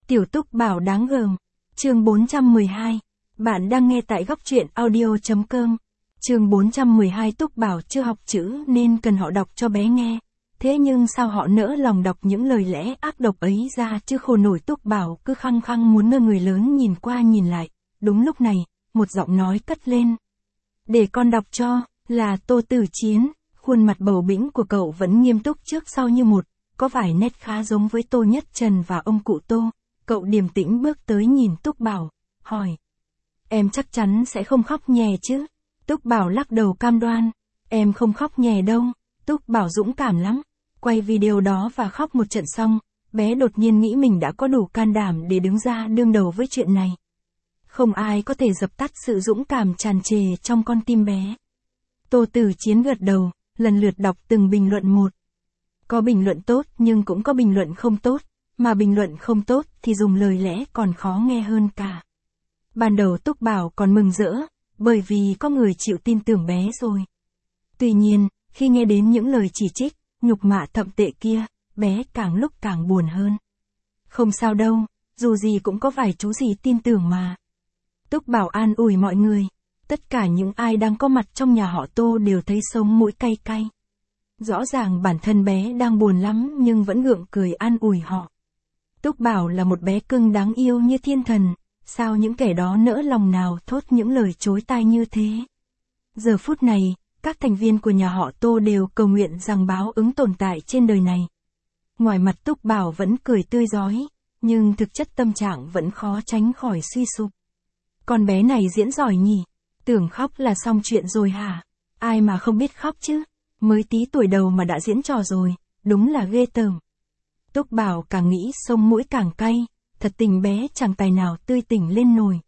Tiểu Túc Bảo đáng gờm. Chương 412. Bạn đang nghe tại góc truyện audio.com. Chương 412. Túc Bảo chưa học chữ nên cần họ đọc cho bé nghe. Thế nhưng sao họ nỡ lòng đọc những lời lẽ ác độc ấy ra chứ, khổ nổi. Túc Bảo cứ khăng khăng muốn ngơ người lớn nhìn qua nhìn lại. Đúng lúc này, một giọng nói cất lên. Để con đọc cho, là Tô Tử Chiến. Khuôn mặt bầu bĩnh của cậu vẫn nghiêm túc trước sau như một, có vài nét khá giống với Tô Nhất Trần và ông cụ Tô. Cậu điềm tĩnh bước tới nhìn Túc Bảo, hỏi. Em chắc chắn sẽ không khóc nhè chứ? Túc Bảo lắc đầu cam đoan. Em không khóc nhè đâu. Túc Bảo dũng cảm lắm. Quay video đó và khóc một trận xong, bé đột nhiên nghĩ mình đã có đủ can đảm để đứng ra đương đầu với chuyện này. Không ai có thể dập tắt sự dũng cảm tràn trề trong con tim bé. Tô Tử Chiến gật đầu, lần lượt đọc từng bình luận một. Có bình luận tốt nhưng cũng có bình luận không tốt, mà bình luận không tốt thì dùng lời lẽ còn khó nghe hơn cả. Ban đầu Túc Bảo còn mừng rỡ, bởi vì có người chịu tin tưởng bé rồi. Tuy nhiên, khi nghe đến những lời chỉ trích, nhục mạ thậm tệ kia, bé càng lúc càng buồn hơn. Không sao đâu, dù gì cũng có vài chú gì tin tưởng mà. Túc Bảo an ủi mọi người. Tất cả những ai đang có mặt trong nhà họ Tô đều thấy sống mũi cay cay. Rõ ràng bản thân bé đang buồn lắm nhưng vẫn gượng cười an ủi họ. Túc Bảo là một bé cưng đáng yêu như thiên thần, sao những kẻ đó nỡ lòng nào thốt những lời chối tai như thế. Giờ phút này, các thành viên của nhà họ Tô đều cầu nguyện rằng báo ứng tồn tại trên đời này. Ngoài mặt Túc Bảo vẫn cười tươi rói, nhưng thực chất tâm trạng vẫn khó tránh khỏi suy sụp. Con bé này diễn giỏi nhỉ? Tưởng khóc là xong chuyện rồi hả? Ai mà không biết khóc chứ? Mới tí tuổi đầu mà đã diễn trò rồi, đúng là ghê tởm. Túc Bảo càng nghĩ sông mũi càng cay, thật tình bé chẳng tài nào tươi tỉnh lên nổi.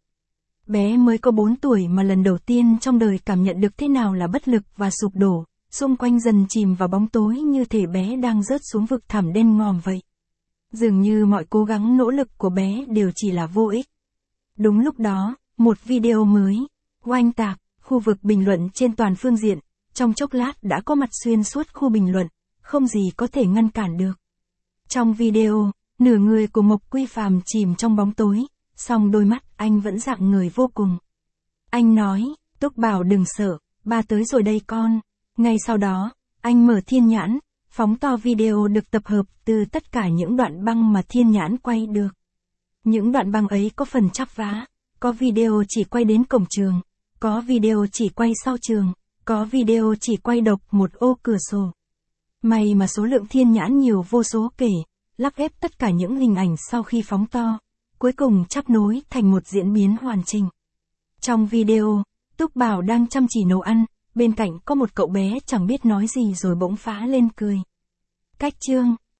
Bé mới có 4 tuổi mà lần đầu tiên trong đời cảm nhận được thế nào là bất lực và sụp đổ, xung quanh dần chìm vào bóng tối như thể bé đang rớt xuống vực thẳm đen ngòm vậy. Dường như mọi cố gắng nỗ lực của bé đều chỉ là vô ích. Đúng lúc đó, một video mới, oanh tạc, khu vực bình luận trên toàn phương diện, trong chốc lát đã có mặt xuyên suốt khu bình luận, không gì có thể ngăn cản được. Trong video, nửa người của Mộc Quy Phàm chìm trong bóng tối, song đôi mắt anh vẫn rạng ngời vô cùng. Anh nói, Túc Bảo đừng sợ, ba tới rồi đây con. Ngay sau đó, anh mở thiên nhãn, phóng to video được tập hợp từ tất cả những đoạn băng mà thiên nhãn quay được. Những đoạn băng ấy có phần chắp vá, có video chỉ quay đến cổng trường, có video chỉ quay sau trường, có video chỉ quay độc một ô cửa sổ. May mà số lượng thiên nhãn nhiều vô số kể, lắp ghép tất cả những hình ảnh sau khi phóng to, cuối cùng chắp nối thành một diễn biến hoàn chỉnh. Trong video, Túc Bảo đang chăm chỉ nấu ăn, bên cạnh có một cậu bé chẳng biết nói gì rồi bỗng phá lên cười. Cách chương,